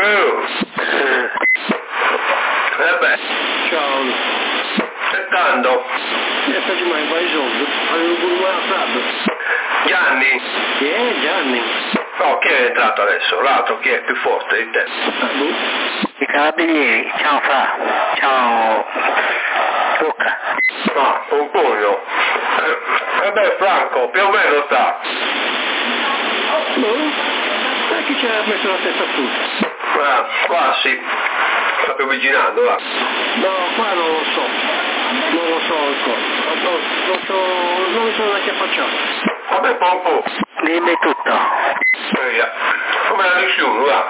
Beh. Ciao. E tanto? Facci mai fai i soldi? Avevo pure una frase. Gianni? Chi è Gianni? No, chi è entrato adesso? L'altro chi è più forte di te? I carabinieri. Ciao Fra. Ciao Luca. Ah, un pugno. Beh, Franco, più o meno sta. Chi ci ha messo la testa a tutti? Qua sì. Sta più avvicinando, va. No, qua non lo so. Non lo so ancora. Non mi sono neanche affacciato. Vabbè, poco. Dimmi tutto. Via. Come la nessuno, va.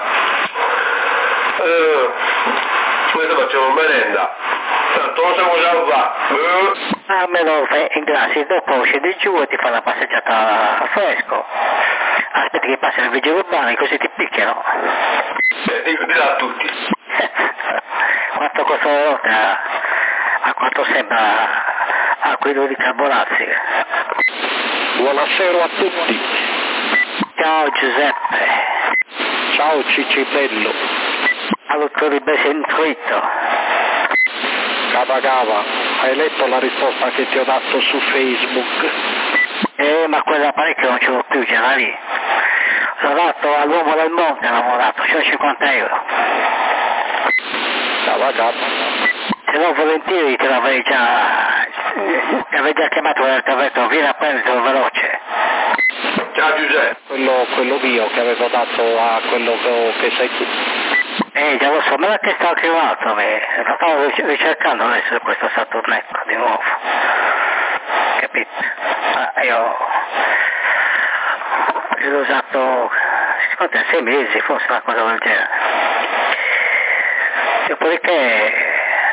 Adesso facciamo merenda. Tanto non so cosa fa. Me lo fai in grassi, dopo scendi giù e ti fa la passeggiata a fresco. Aspetti che passi il vigile urbano così ti picchiano. Dillo a tutti. Quanto costa la nota? A quanto sembra a quello di Carbolazzi. Buonasera a tutti. Ciao Giuseppe. Ciao Cicibello. Allora ribesentrito. Cava, hai letto la risposta che ti ho dato su Facebook? Ma quella parecchio non ce l'ho più, c'era lì. L'ho dato all'uomo del monte, l'avevo dato, c'ho 50 euro. Cava. Se no volentieri te l'avrei già chiamato e ti avrei detto vieni a prenderlo veloce. Ciao Giuseppe. Quello mio che avevo dato a quello che sei tu. Già lo so, me l'ha chiesto anche un altro, lo stavo ricercando adesso questo Saturnetto di nuovo. Capito? Io l'ho usato 6 mesi, forse una cosa del genere. Dopodiché,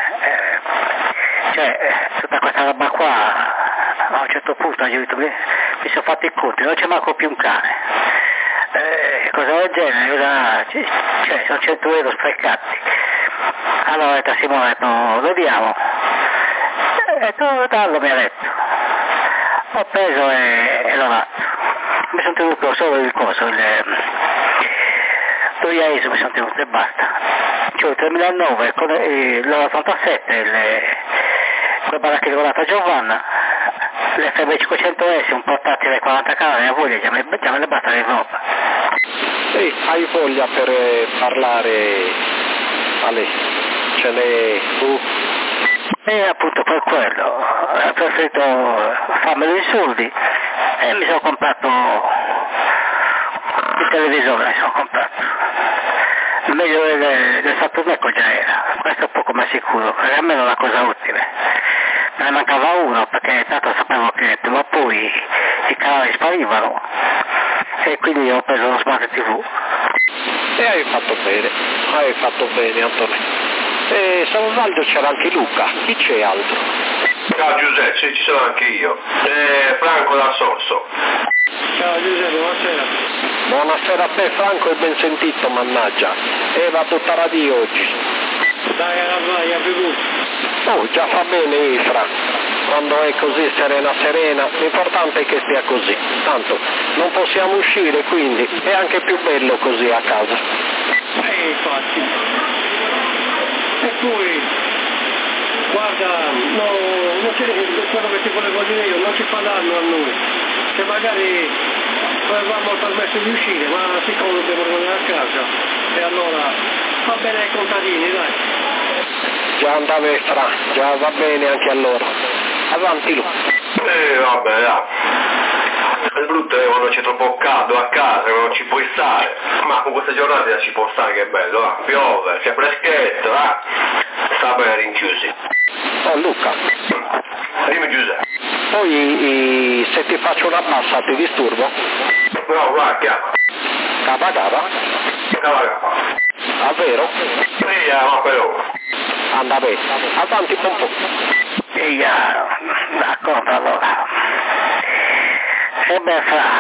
tutta questa roba qua, a un certo punto mi sono fatto i conti, non c'è manco più un cane. Cosa del genere, sono 100 euro sprecati. Allora ho detto a Simone, lo diamo. Tu dallo, mi ha detto. Ho preso e l'ho dato. Mi sono tenuto solo il coso, l'IAISO mi sono tenuto e basta. Cioè il 2009 con l'87 quel baracche di volata Giovanna, l'FB500S, un portatile 40 canali, a voglia, già me ne basta di roba. Hai voglia per parlare, Ale, ce n'è tu? E appunto per quello, ho preferito farmelo in soldi e mi sono comprato il televisore, il meglio del Saturnetto già era, questo è poco ma sicuro, per me era una cosa utile. Me ne mancava uno perché tanto sapevo che prima o poi i canali sparivano e quindi ho preso lo Smart TV. E hai fatto bene Antonio. E se non sbaglio c'era anche Luca, chi c'è altro? Ciao Giuseppe, sì, ci sono anche io. Franco da Sorso. Ciao Giuseppe, buonasera. Buonasera a te Franco e ben sentito, mannaggia. Va tutta radio oggi. Dai alla vai, figura. Oh, già fa bene Ifra. Quando è così serena, l'importante è che stia così. Tanto non possiamo uscire, quindi è anche più bello così a casa. Infatti. E poi, guarda, non c'è quello che ti volevo dire io, non ci fa danno a noi. Se magari avevamo il permesso di uscire, ma siccome dobbiamo rimanere a casa, e allora va bene ai contadini, dai. Già andava Ifra, già va bene anche a loro. Avanti Lu. Vabbè, dai. Il brutto è quando c'è troppo caldo a casa, non ci puoi stare. Ma con queste giornate ci può stare, che è bello, va. Piove, c'è freschetto, va. Sta bene rinchiusi. Oh Luca. Dimmi Giuseppe. Poi se ti faccio una bassa ti disturbo? No, va, chiama. Cava. Cava. Ah, vero? Sì, ma però. Anda bene. Avanti un po'. D'accordo allora. E beh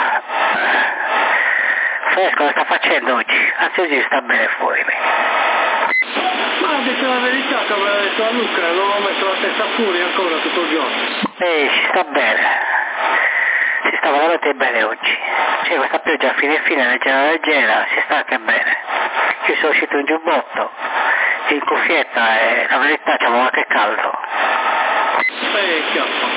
Fresco sta facendo oggi? Anzi oggi sta bene fuori. Ma a detto la verità che avevo detto a Luca, non ho messo la testa fuori ancora tutto il giorno. Si sta bene. Si sta veramente bene oggi. C'è questa pioggia fine leggera, si sta anche bene. Io sono uscito in giubbotto, in cuffietta e la verità c'avevo anche caldo. Chiappa.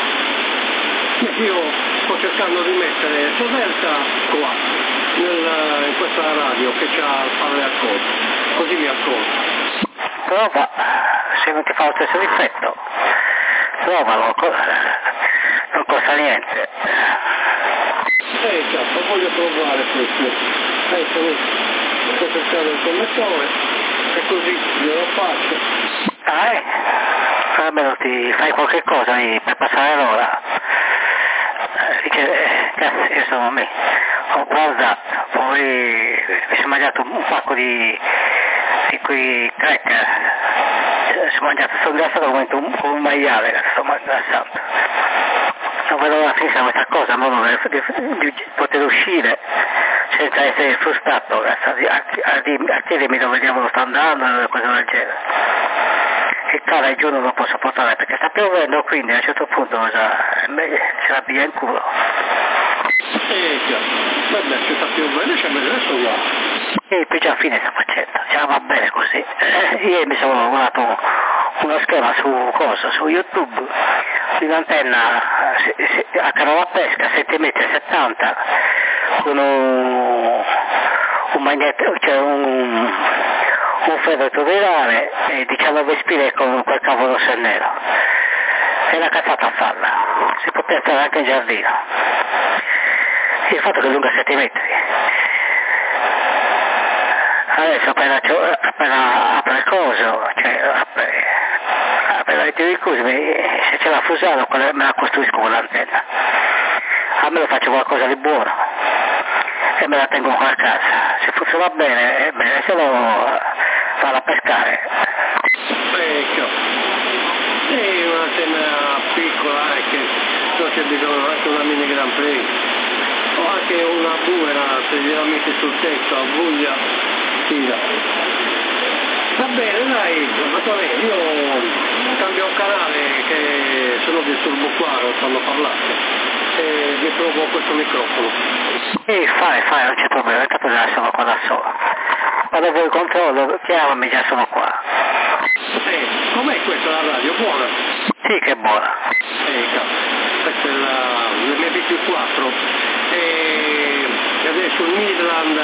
Io sto cercando di mettere Sodelta qua, in questa radio che c'ha il palle accorto, così mi ascolta. Prova, se non ti fa lo stesso difetto, provalo, non costa niente. Chiappa, voglio provare questo. Adesso sto cercando il connettore e così glielo faccio. Almeno ti fai qualche cosa per passare l'ora. Dice, cazzo, io sono me, ho guardato, poi mi sono mangiato un pacco di quei cracker, sono ingrazzato come un maiale, sto ingrassando. Non vedo la fine questa cosa, ma non di poter uscire senza essere frustrato, a chiedermi dove diavolo sto andando e cose del genere. Il cane giù non lo posso portare perché sta piovendo, quindi a un certo punto ce la piglia in culo. Vabbè, se sta piovendo c'è adesso là. E poi già a fine sta facendo, va bene così. Ieri mi sono guardato uno schema su YouTube di un'antenna a canola pesca 7,70 metri con un magneto, cioè un ferro tuberare e 19 spine con quel cavo rosso e nero. È una cazzata a farla, si può piazzare anche in giardino. Il fatto che è lunga 7 metri. Adesso appena apre il coso, cioè appena il di così, se c'è la fusata me la costruisco con l'antenna. Almeno faccio qualcosa di buono e me la tengo qua a casa. Se funziona bene, se no vado a pescare. Sì, un'antenna piccola che non c'è bisogno anche una mini Grand Prix o anche una buera se gliela metti sul tetto a voglia tira. Va bene, dai, io cambio un canale che se no disturbo qua quando parlate e vi provo questo microfono. Fai, non c'è problema, tanto già sono qua da solo. Quando vuoi il controllo, chiamami, già sono qua. Com'è questa la radio? Buona? Sì, che è buona. Questa è l'MP4 e adesso il Midland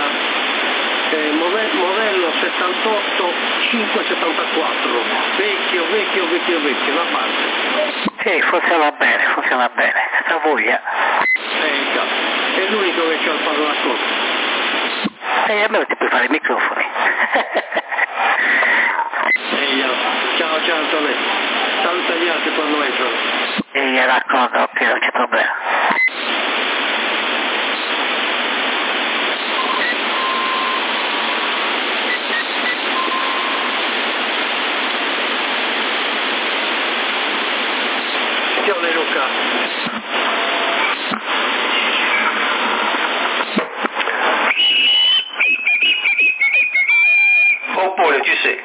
modello 78 574, vecchio, la parte. Sì, funziona bene, senza voglia. È l'unico che c'ha il palo d'ascolto. Almeno ti puoi fare i microfoni. Ciao Antonio, saluta gli altri quando entrano. D'accordo, ok, non c'è problema. Attenzione Luca. Oppure ci sei?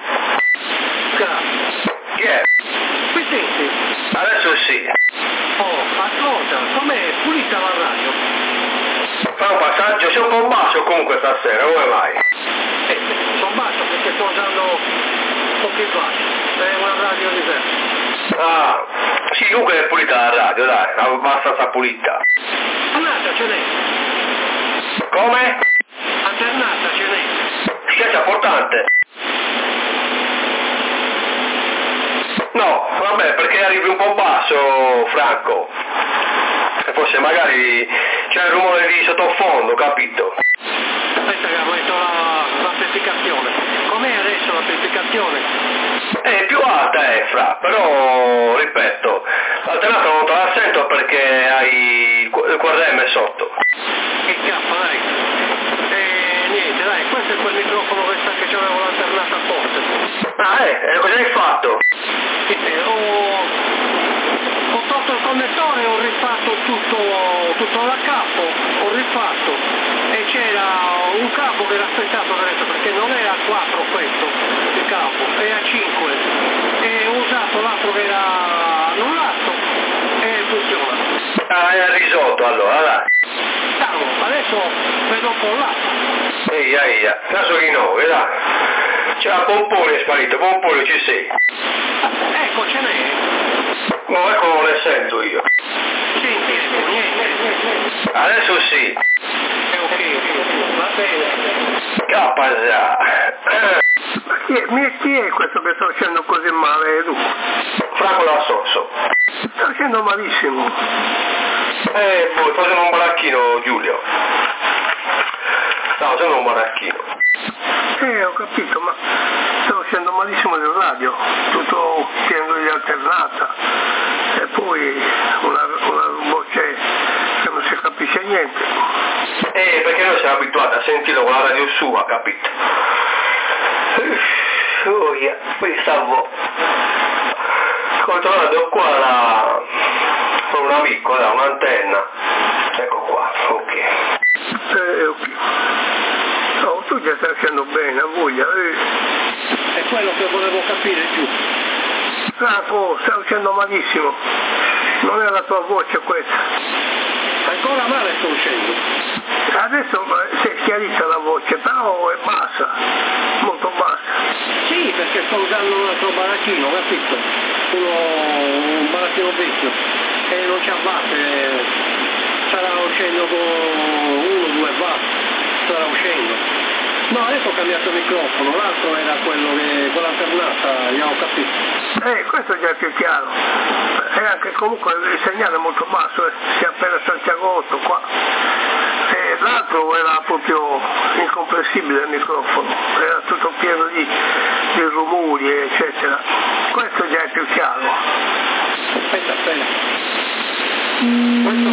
Chi è? Mi senti? Adesso sì. Ascolta, com'è pulita la radio? Fa un passaggio, sei un po' basso comunque stasera, come mai? Sono basso perché sto usando un po' più basso, è una radio diversa. Sì, comunque è pulita la radio, dai, abbastanza pulita. Alternata ce n'è. Come? Alternata ce n'è. Schiaccia portante. No, vabbè, perché arrivi un po' basso, Franco. E forse magari c'è il rumore di sottofondo, capito? Aspetta che ho messo l'amplificazione. Com'è adesso l'amplificazione? È più alta, Fra, però, ripeto, l'alternata non te la sento perché hai il QRM sotto. Che cazzo, dai. Niente, dai, questo è quel microfono che c'avevo l'alternata forte. Cosa hai fatto? Ho tolto il connettore, ho rifatto tutto da capo, ho rifatto e c'era un capo che era spezzato adesso perché non era a 4 questo, il capo, era a 5 e ho usato l'altro che era annullato e funziona. È il risotto allora, dai. Adesso vedo un po' là. Eia, caso che no, dai. Ciao, Pompone è sparito, Pompone ci sei. Ecco, ce n'è. No, ecco non ne sento io. Sì, niente. Adesso sì. Ok, va bene. Cappa già. Chi è questo che sta facendo così male, Luca? Franco da Sorso. Sta facendo malissimo. Poi facendo un baracchino, Giulio. Stavo facendo un baracchino. Ho capito, ma sta facendo malissimo nel radio, tutto pieno di alternata, e poi una voce che non si capisce niente. Perché noi siamo abituati a sentirlo con la radio sua, capito? Qui stavo controllando qua con un amico, un'antenna. Ecco qua, ok. Ok. No, tu già stai facendo bene, a voglia. È quello che volevo capire più. Franco, stai facendo malissimo. Non è la tua voce questa. Ancora male sto uscendo. Adesso si è chiarita la voce, però è bassa, molto bassa. Sì, perché sto usando un altro baracchino, capito? Un baracchino vecchio, che non c'ha base, starà uscendo con 1-2 watt, starà uscendo. No, adesso ho cambiato il microfono, l'altro era quello che con l'alternata, io ho capito. Questo è già più chiaro. E anche comunque il segnale è molto basso, si è appena Santiagotto qua. E l'altro era proprio incomprensibile il microfono, era tutto pieno di rumori, eccetera. Questo già è più chiaro. Aspetta. Questo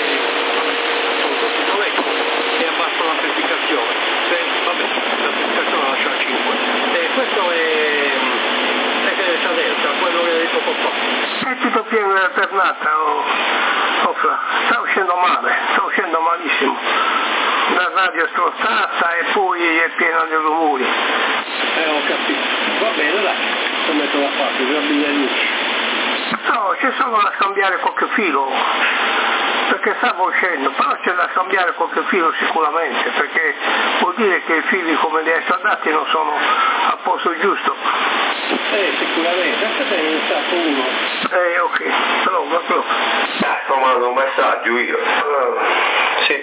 è abbasso l'amplificazione. Vabbè, l'amplificazione la lascio a 5. Questo è delta, quello che hai detto papà. È tutto pieno di alternata, Fra. Sta uscendo male, sta uscendo malissimo. La radio è strozzata e poi è piena di rumori. Ho capito. Va bene, dai, lo metto da parte, per abbigliare gli luci. No, c'è solo da scambiare qualche filo, perché stavo uscendo, però c'è da scambiare qualche filo sicuramente, perché vuol dire che i fili come li hai soldati non sono a posto giusto. Sicuramente, anche se ne è stato uno. Ok, prova. Sto mandando un messaggio io. Sì.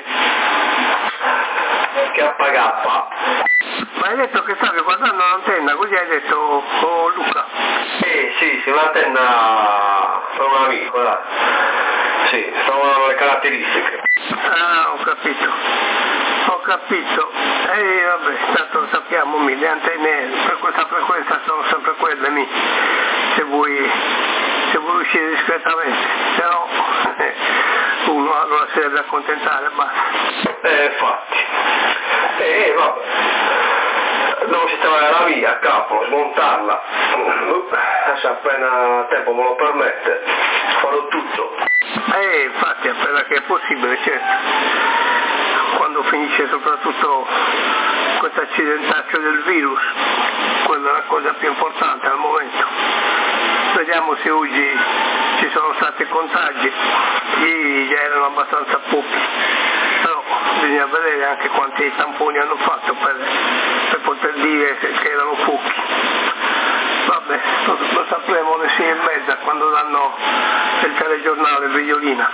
KK. Ma hai detto che stavi guardando l'antenna, così hai detto, Luca? Sì, un'antenna per un amico, dai. Sì, sono le caratteristiche. Ho capito. Vabbè, tanto sappiamo, le antenne per questa frequenza sono sempre quelle, se vuoi uscire discretamente, se no uno allora si deve accontentare, basta. Infatti. Vabbè. Devo sistemare la via a capo, smontarla. Adesso appena tempo me lo permette, farò tutto. Infatti, appena che è possibile, certo. Quando finisce soprattutto questo accidentaccio del virus, quella è la cosa più importante al momento. Vediamo se oggi ci sono stati contagi, ieri già erano abbastanza pochi, però bisogna vedere anche quanti tamponi hanno fatto per poter dire che erano pochi. Vabbè, lo sapremo alle 6:30 quando danno il telegiornale Vigliolina.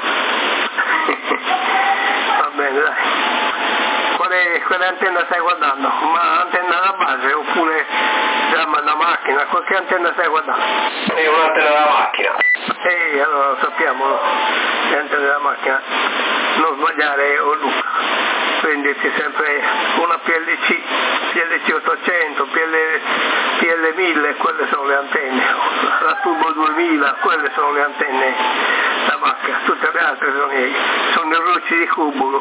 Va bene, dai. Quale antenna stai guardando? Ma antenna da base oppure da macchina? Qualche antenna stai guardando? È un'antenna da macchina. Allora lo sappiamo, no? Le antenne della macchina. Non sbagliare, Luca. Prenditi sempre una PLC 800, PL 1000, quelle sono le antenne. La Turbo 2000, quelle sono le antenne da macchina. Tutte le altre sono i rucci di cubulo.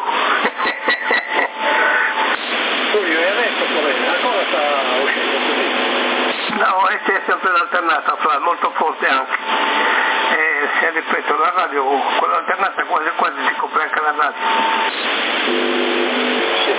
Giulio, e adesso ancora sta uscendo così? No, è sempre l'alternata, Fra, molto forte anche. Se ripeto, la radio, con l'alternata quasi si copre anche la radio. Sì,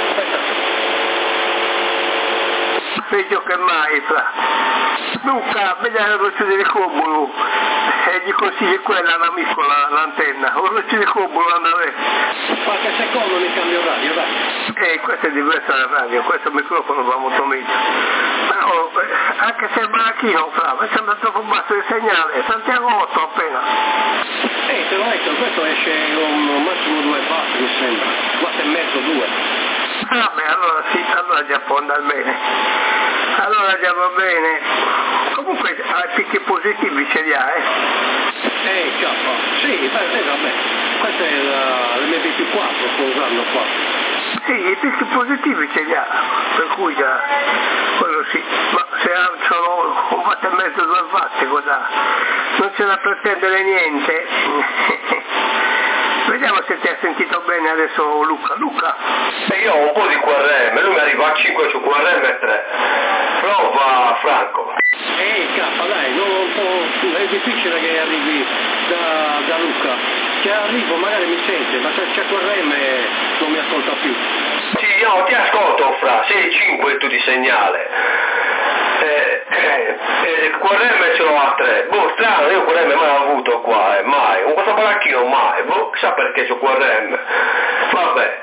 peggio che mai, Fra. Luca, vedi il roccio di cubulo e gli consigli quella all'amico l'antenna, un roccio di cubulo andare. Qualche secondo mi cambio radio, dai. Questo è diverso dalla radio, questo microfono va molto meglio. Però anche se il baracchino mi sembra troppo basso il segnale, Santiago 8 appena. Te l'ho detto, questo esce un massimo 2 watt mi sembra, 4 e mezzo, 2. Vabbè, allora sì, allora già può andare bene. Allora già va bene. Comunque ai picchi positivi ce li ha, sì, vabbè. Questo è l'MP4 sto usando qua. Sì, i picchi positivi ce li ha, per cui già quello sì, ma se sono 1 watt e mezzo, 2 watt, cosa? Non c'è da pretendere niente. Vediamo se ti ha sentito bene adesso Luca. Io ho un po' di QRM, lui mi arriva a 5 su QRM e 3. Prova Franco. Dai, è difficile che arrivi da Luca. Che arrivo, magari mi sente, ma se c'è QRM non mi ascolta più. Sì, no, ti ascolto Fra, sei 5 tu di segnale. QRM ce l'ho a 3. Strano, io QRM mai avuto qua, mai. Con questo baracchino mai. Chissà perché c'ho QRM. Vabbè,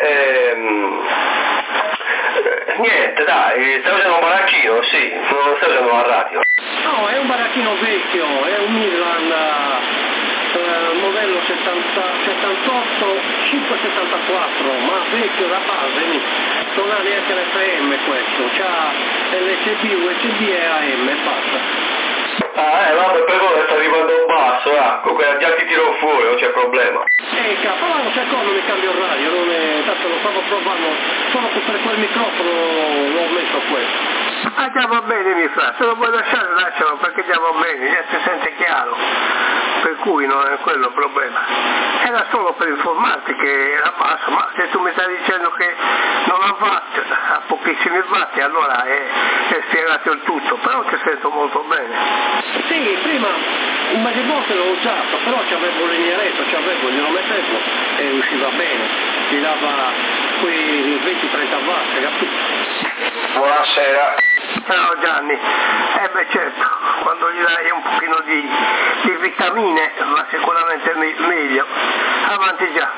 niente, dai, stai usando un baracchino? Sì, non stai usando la radio. No, è un baracchino vecchio, è un Midland modello 78 574, ma vecchio da base, non ha neanche l'FM questo, c'ha LCD, USB e AM e basta. Vabbè, per ora sta arrivando basso, comunque già ti tiro fuori, non c'è problema. Allora un secondo mi cambio il radio, tanto lo stavo provando, solo per quel microfono l'ho messo questo. Già va bene mi fa, se lo vuoi lasciare lascialo perché già va bene, già si sente chiaro, per cui non è quello il problema. Era solo per informarti che era basso, ma se tu mi stai dicendo che non ha watt, ha pochissimi watt, allora è spiegato il tutto, però ti sento molto bene. Sì, prima un mese volte l'ho usato, però c'avevo l'inieretto, glielo mettevo e usciva bene, ti dava quei 20-30 watt, capito? Buonasera. Ciao Gianni, certo, quando gli dai un pochino di vitamine va sicuramente meglio. Avanti già.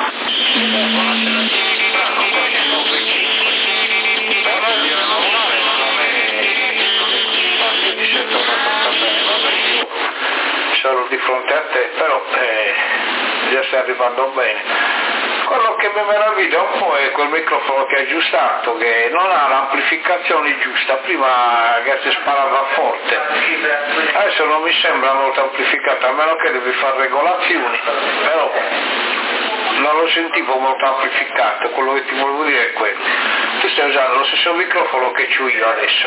Sono di fronte a te, però già stai arrivando bene. Quello che mi meraviglia un po' è quel microfono che hai aggiustato, che non ha l'amplificazione giusta, prima che si sparava forte, adesso non mi sembra molto amplificato, a meno che devi fare regolazioni, però non lo sentivo molto amplificato, quello che ti volevo dire è quello. Tu stai usando lo stesso microfono che c'ho io adesso.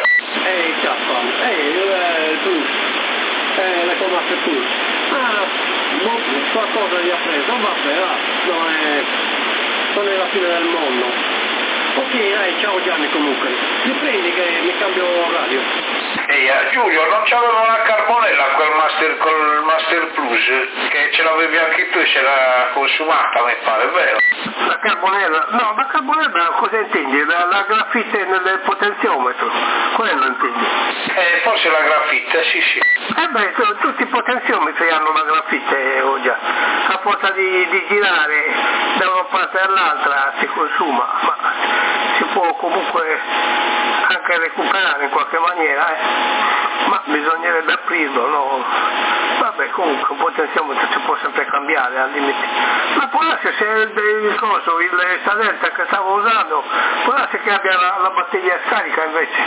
Le comate Plus. Qualcosa gli ha preso, vabbè, non è la fine del mondo. Ok, dai, ciao Gianni comunque. Riprendi che mi cambio radio. Giulio, non c'aveva una carbonella col Master Plus, che ce l'avevi anche tu e ce l'ha consumata, mi pare, vero? La carbonella? No, la carbonella cosa intendi? La grafite nel potenziometro, quello intendi? Forse la grafite, sì. Tutti i potenziometri hanno la grafite, già. A forza di girare da una parte all'altra si consuma, ma si può comunque anche recuperare in qualche maniera, ma bisognerebbe aprirlo, no? Vabbè, comunque un potenziometro si può sempre cambiare al limite. Ma può essere se il Sadelta che stavo usando, può essere che abbia la batteria scarica invece.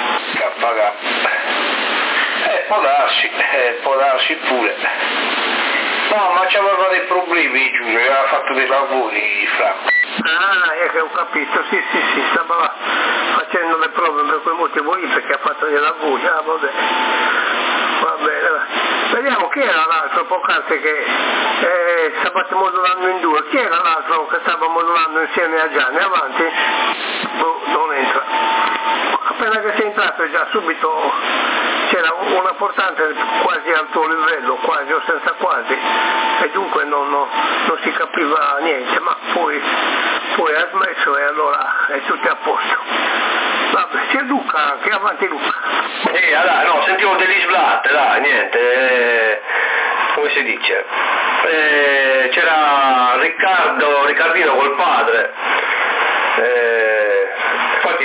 Può darsi pure. No, ma c'aveva dei problemi Giulio, aveva fatto dei lavori Franco. Che ho capito, sì, stava facendo le prove per quel motivo lì perché ha fatto dei lavori, vabbè. Va bene. Vediamo chi era l'altro poc'anzi che stavate modulando in due, chi era l'altro che stava modulando insieme a Gianni, avanti? Non entra. Appena che sei entrato già subito c'era una portante quasi al tuo livello, quasi o senza quasi, e dunque non si capiva niente, ma poi ha smesso e allora è tutto a posto. Vabbè, c'è Luca anche, avanti Luca. No, sentivo degli sblat, niente, come si dice? C'era Riccardino col padre.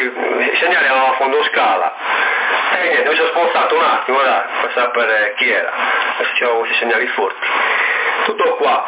i segnali erano a fondo scala. E niente, mi sono spostato un attimo per sapere chi era, se c'erano questi segnali forti. Tutto qua.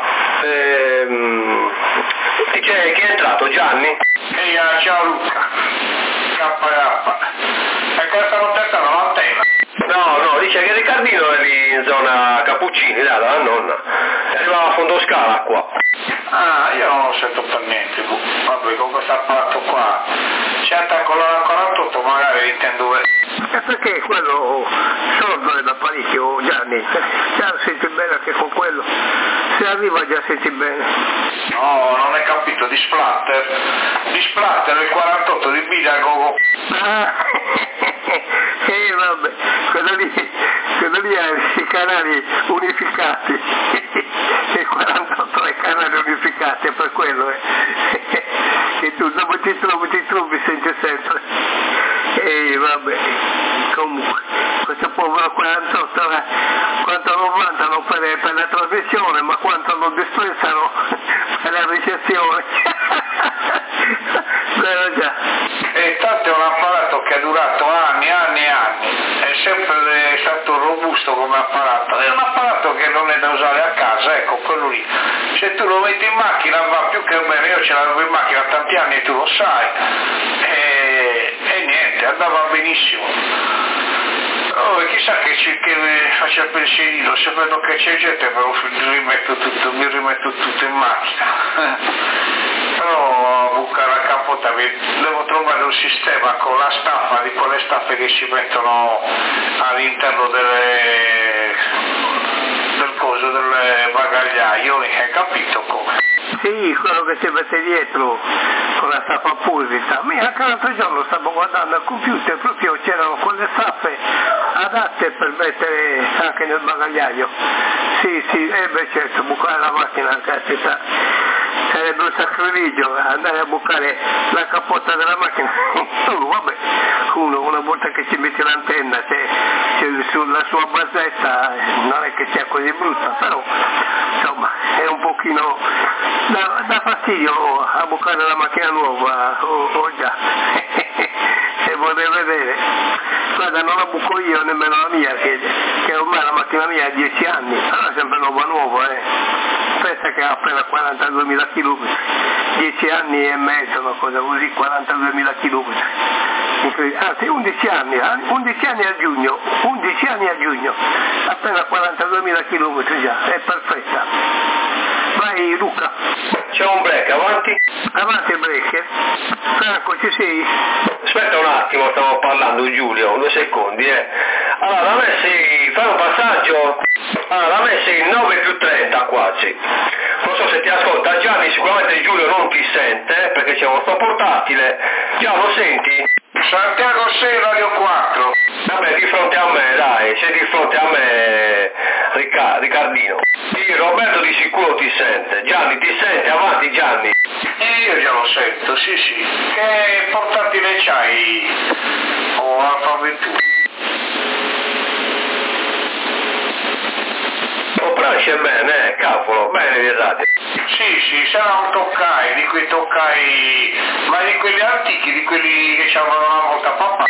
Chi è entrato? Gianni? Ciao Luca. KK. E cosa stanno testando l'antenna? No, dice che Riccardino è lì in zona Cappuccini, là, dalla nonna. E arrivava a fondo scala qua. Ah, io non lo sento per niente. Vabbè, con questo apparato qua. C'è attacco la 48, magari intendo. E perché quello sordo è da parecchio, Gianni? Già senti bene anche con quello. Se arriva già senti bene. No, non hai capito, di splatter il 48 di Bidagogo. Ah, vabbè, quello lì è i canali unificati. E 48 è canali unificati, è per quello che tu dopo ti trovi senti sempre. E vabbè, comunque, questo povero 48 quanto lo vantano per la trasmissione, ma quanto lo disprezzano per la ricezione. Però già. E tanto è un apparato che è durato anni, è sempre stato robusto come apparato, è un apparato che non è da usare a casa, ecco, quello lì. Se tu lo metti in macchina va più che bene, io ce l'avevo in macchina tanti anni e tu lo sai, e niente, andava benissimo. Oh, chissà che faccia il pensierino, se vedo che c'è gente mi rimetto tutto in macchina. Però a bucare la capota devo trovare un sistema con la staffa, di quelle staffe che si mettono all'interno del bagagliaio, hai capito come? Sì, quello che si mette dietro con la staffa apposita. Anche l'altro giorno stavo guardando al computer, proprio c'erano quelle staffe adatte per mettere anche nel bagagliaio. Sì, certo, bucare la macchina, caspita, sarebbe un sacrilegio andare a bucare la capotta della macchina. Vabbè, una volta che ci metti l'antenna, sulla sua basetta non è che sia così brutta, però insomma è un pochino da fastidio a bucare la macchina nuova, già. Se vorrei vedere, guarda, non la buco io nemmeno la mia, che ormai la macchina mia ha 10 anni, però è sempre nuova, pensa che ha appena 42.000 km, 10 anni e mezzo, una cosa così, 42.000 km, anzi 11 anni a giugno, appena 42.000 km già, è perfetta. Vai Luca. C'è un break, avanti? Avanti il break. Franco, ci sei? Aspetta un attimo, stavo parlando Giulio, 2 secondi, Allora, da me fai un passaggio. Allora, da me sei 9 più 30 quasi. Non so se ti ascolta Gianni, sicuramente Giulio non ti sente, perché c'è uno sto portatile. Già lo senti? Santiago 6, Radio 4. Vabbè, di fronte a me, dai, sei di fronte a me, Riccardino. Sì, Roberto di sicuro ti sente. Gianni, ti sente? Avanti, Gianni. Io già lo sento, sì. Che portatile c'hai? Alfa 21. Comprasce bene, cavolo, bene di radio. Sì, sarà un toccai, di quei toccai, ma di quelli antichi, di quelli che c'avevano una volta papà.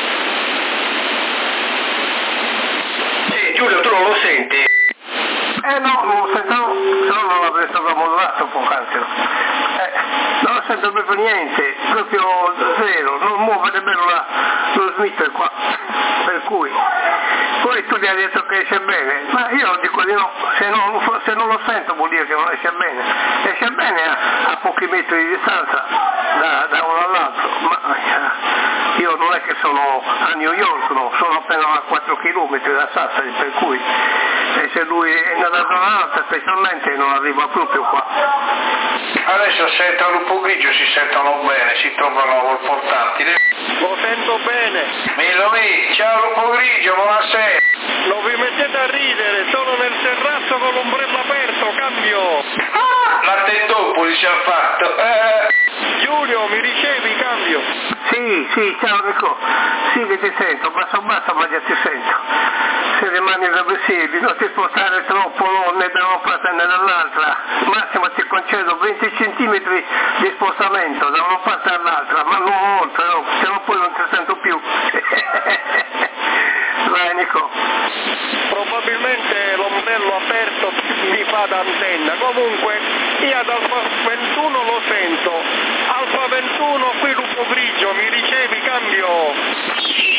Sì, Giulio, tu non lo senti? No, non lo sento, se no non l'avrei stato modulato poc'anzi. Non lo sento proprio niente, proprio zero, non muove nemmeno lo smitter qua, per cui. Poi tu gli hai detto che esce bene, ma io dico di no, se non lo sento vuol dire che non esce bene a pochi metri di distanza da uno all'altro, ma io non è che sono a New York, no, sono appena a 4 km da Sassari, per cui se lui è nella zona alta specialmente non arriva proprio qua. Adesso se entra Lupo Grigio si sentono bene, si trovano col portatile. Lo sento bene. Ciao Lupo Grigio, buonasera. Non vi mettete a ridere, sono nel terrazzo con l'ombrello aperto, cambio. La Tendopoli ci ha fatto. Giulio, mi ricevi, cambio? Sì, ciao Nico, sì che ti sento, basso ma già ti sento. Se rimani irreversibili, non ti spostare troppo né da una parte né dall'altra, massimo ti concedo 20 centimetri di spostamento da una parte all'altra, ma non oltre, no, se no poi non ti sento più. Vai Nico. Probabilmente l'ombrello aperto mi fa da antenna, comunque io ad Alfa 21 lo sento, Alfa 21 qui Lupo Grigio, mi ricevi, cambio?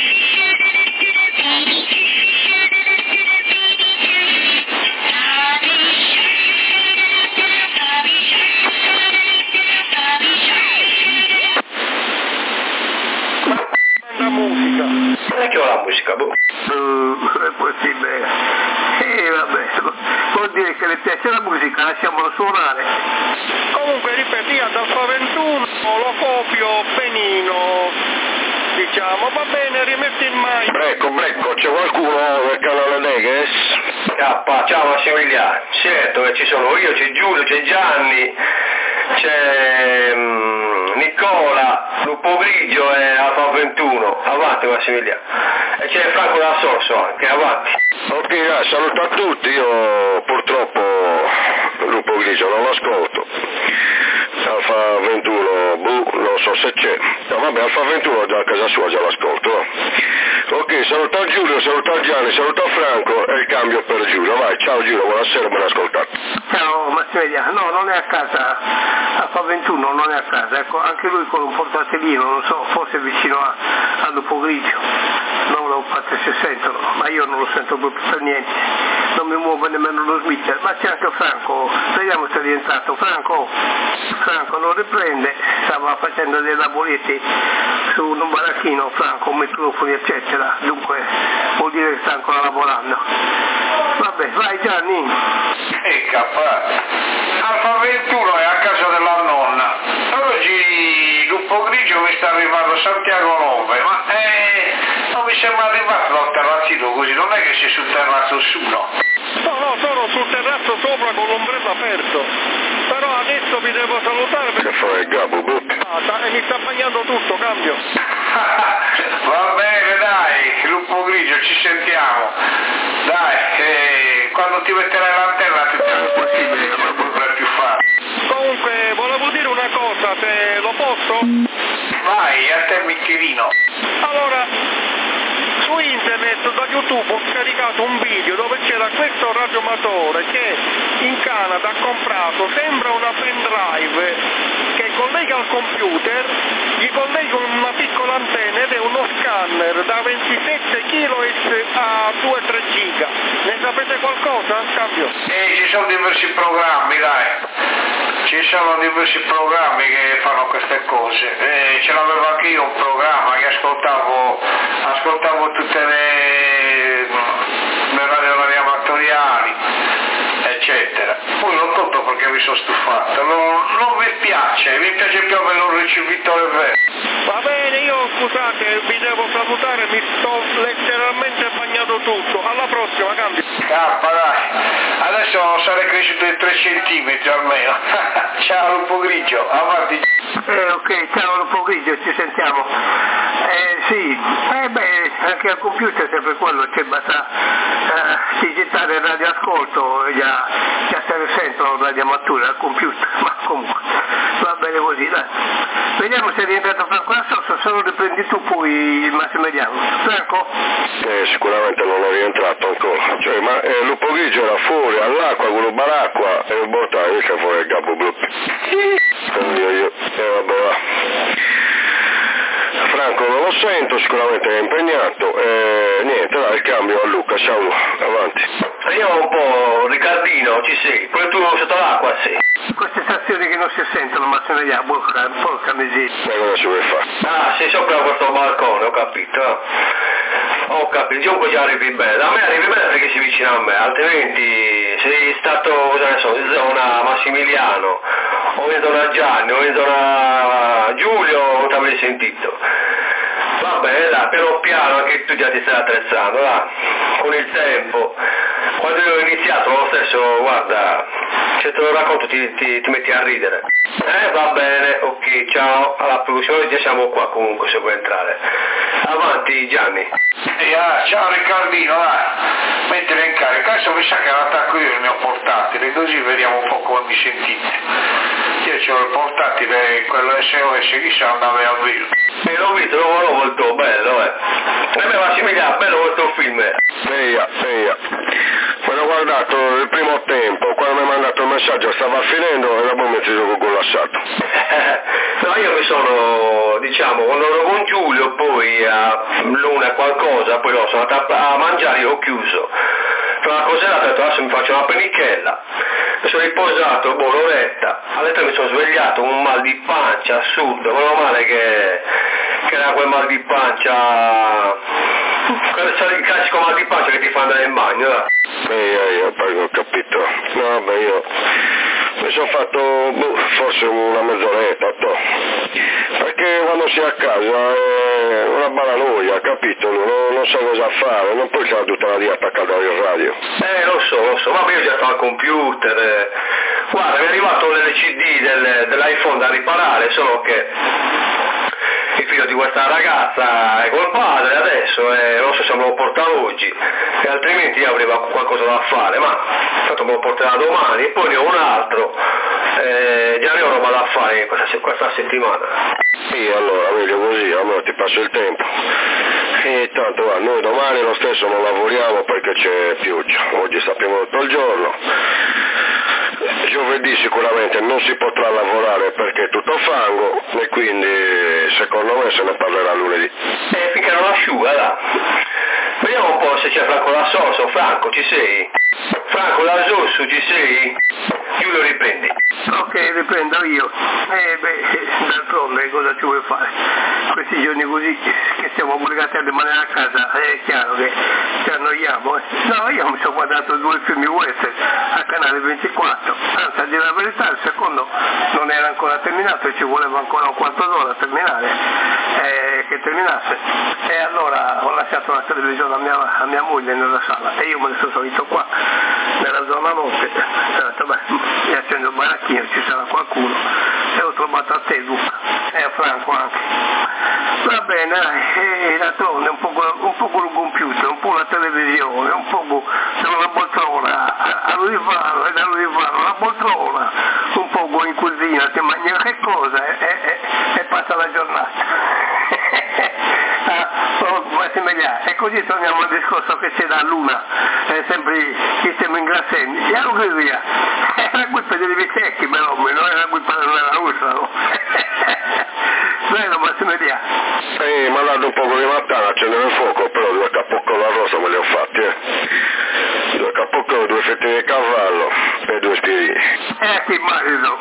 Manda musica. Non è che ho la musica, boh. È possibile. Vabbè, vuol dire che le piace la musica, lasciamolo suonare. Comunque ripeti, ad Alfa 21 lo copio benino, diciamo, va bene, rimetti il mic. Brecco, c'è qualcuno del canale Neges? Ciao Massimiliano, certo che ci sono io, c'è Giulio, c'è Gianni, c'è Nicola, Lupo Grigio e Alfa 21, avanti Massimiliano, e c'è Franco da Sorso anche, avanti. Ok, dai, saluto a tutti, io purtroppo Lupo Grigio non l'ascolto. Alfa 21, non so se c'è. No vabbè, Alfa 21 già a casa sua già l'ascolto. No? Ok, saluto a Giulio, saluto a Gianni, saluto a Franco e il cambio per Giulio. Vai, ciao Giulio, buonasera, ben ascoltato. Ciao Massimiliano, no, non è a casa, Alfa 21 non è a casa, ecco, anche lui con un portatellino, non so, forse vicino a Lupo Grigio, non lo fate se sentono, ma io non lo sento proprio per niente, non mi muove nemmeno lo smitter, ma c'è anche Franco, vediamo se è rientrato. Franco non riprende, stava facendo dei lavoretti su un baracchino, Franco, microfoni eccetera, dunque vuol dire che sta ancora lavorando. Vabbè, vai Gianni. Alfa 21 è a casa della nonna. Oggi Lupo Grigio mi sta arrivando Santiago 9, ma non mi sembra arrivato dal terrazzino così, non è che sei sul terrazzo su, no? No, sono sul terrazzo sopra con l'ombrello aperto, però adesso vi devo salutare perché Che fai, Gabbo? e mi sta bagnando tutto, cambio. Va bene, dai, Lupo Grigio, ci sentiamo. Dai, quando ti metterai l'antenna ti sarà possibile che non potrai più fare. Comunque, volevo dire una cosa, se lo posso? Vai, a te Michelino. Allora, su internet, da YouTube, ho scaricato un video dove c'era questo radioamatore che in Canada ha comprato, sembra una pendrive che collega al computer, gli collega una piccola antenna ed è uno scanner da 27 kHz a 2-3 giga. Ne sapete qualcosa? Cambio. Ci sono diversi programmi, dai. Ci sono diversi programmi che fanno queste cose. Ce l'avevo anche io un programma che ascoltavo tutte le radio amatoriali, eccetera. Poi l'ho tolto perché mi sono stufato. Non mi piace più avere un ricevitore vero. Va bene, io scusate, vi devo salutare, mi sto letteralmente bagnato tutto. Alla prossima, cambio. Dai. Adesso sarei cresciuto di 3 centimetri almeno. Ciao Lupo Grigio, avanti. Ok, ciao Lupo Grigio, ci sentiamo. Sì, anche al computer sempre quello, c'è basta digitare il radioascolto e già se ne sentono radioamature al computer, ma comunque va bene così, dai. Vediamo se è rientrato Franco da Sorso, se lo riprendi tu poi Massimiliano. Franco? Sicuramente non è rientrato ancora. Ma Lupo Grigio era fuori all'acqua con un baracqua e un bottaio che fuori il capo blu. Vabbè, va. Franco non lo sento, sicuramente è impegnato. Niente, dai, il cambio a Luca, ciao, avanti. Vediamo un po', Riccardino, ci sei? Pure tu sotto l'acqua, sì. Queste stazioni che non si sentono, Massimiliano, porca miseria. Cosa ci vuoi fare? Sei sopra questo balcone, ho capito. Comunque già arrivi bene. A me arrivi bene perché si vicina a me, altrimenti sei stato, in zona Massimiliano, o in zona Gianni, o in zona Giulio, non ti avrei sentito. Va bene, dai, piano piano, anche tu già ti stai attrezzando, dai, con il tempo. Quando io ho iniziato lo stesso, guarda, se te lo racconto ti metti a ridere. Va bene, ok, ciao, alla prossima, già siamo qua comunque se vuoi entrare. Avanti Gianni. Ciao Riccardino, mettila in carica, adesso mi sa che l'attacco io il mio portatile, così vediamo un po' come mi sentite. Io c'ho il portatile, quello SOS, chissà una nave a velo. L'ho visto, l'ho molto bello, A me Massimiliano, bello molto film. Eia. Me l'ho guardato il primo tempo, quando mi ha mandato il messaggio stava finendo e dopo mi è gioco con lasciato. No, io mi sono, quando ero con Giulio, poi a l'una qualcosa, poi sono andato a mangiare, io ho chiuso. Tra una cosa e l'altra ho detto adesso mi faccio una pennichella, mi sono riposato, l'oretta, alle 3 mi sono svegliato con un mal di pancia assurdo, meno male che era quel mal di pancia, il classico mal di pancia che ti fa andare in bagno, Io poi ho capito, no vabbè io mi sono fatto forse una mezz'oretta, perché quando si è a casa è una bella noia, capito? Non so cosa fare, non puoi stare tutta la vita attaccato al radio. Lo so, ma io già sto al computer, guarda mi è arrivato l'LCD dell'iPhone da riparare, solo che il figlio di questa ragazza è col padre adesso e non so se me lo porta oggi, e altrimenti io avrei qualcosa da fare, ma tanto me lo porterà domani, e poi ne ho un altro, già ne ho roba da fare questa settimana. Sì, allora meglio così, allora ti passo il tempo. E tanto va, noi domani lo stesso non lavoriamo perché c'è pioggia, oggi sta piovendo tutto il giorno. Giovedì sicuramente non si potrà lavorare perché è tutto fango e quindi secondo me se ne parlerà lunedì. Finché non asciuga, là. Vediamo un po' se c'è Franco da Sosso. Franco, ci sei? Franco da Sosso, ci sei? Giulio, riprendi. Ok, riprendo io. D'altronde cosa ci vuoi fare? Questi giorni così che siamo obbligati a rimanere a casa, è chiaro che ci annoiamo. No, io mi sono guardato 2 film western a canale 24, anzi a dire la verità il secondo non era ancora terminato e ci voleva ancora un quarto d'ora a terminare, che terminasse, e allora ho lasciato la televisione a mia moglie nella sala e io me ne sono salito qua nella zona notte, ho detto mi accendo il baracchino, ci sarà qualcuno, e ho trovato a te Luca e a Franco anche. Va bene, e d'altronde un po' col computer, un po' la televisione, un po' la poltrona, a lui farlo e da lui farlo, la poltrona, un po' in cucina, ti mangia che cosa e passa la giornata. E così torniamo al discorso che c'è da Luna, sempre che siamo ingrassenti, e allora via, è la colpa dei vecchi, però non è la colpa della nostra, no? Bello Massimiliano. Mi ha dato un po' di mattina a accendere il fuoco, però 2 capoccolo rosa me li ho fatti, 2 capoccolo, 2 fette di cavallo e 2 spiedini. Ti immagino,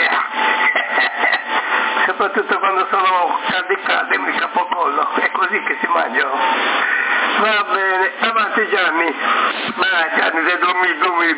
soprattutto quando sono caldi mi capocollo, è così che si mangiano. Va bene, avanti Gianni. Vai Gianni, sei dormi.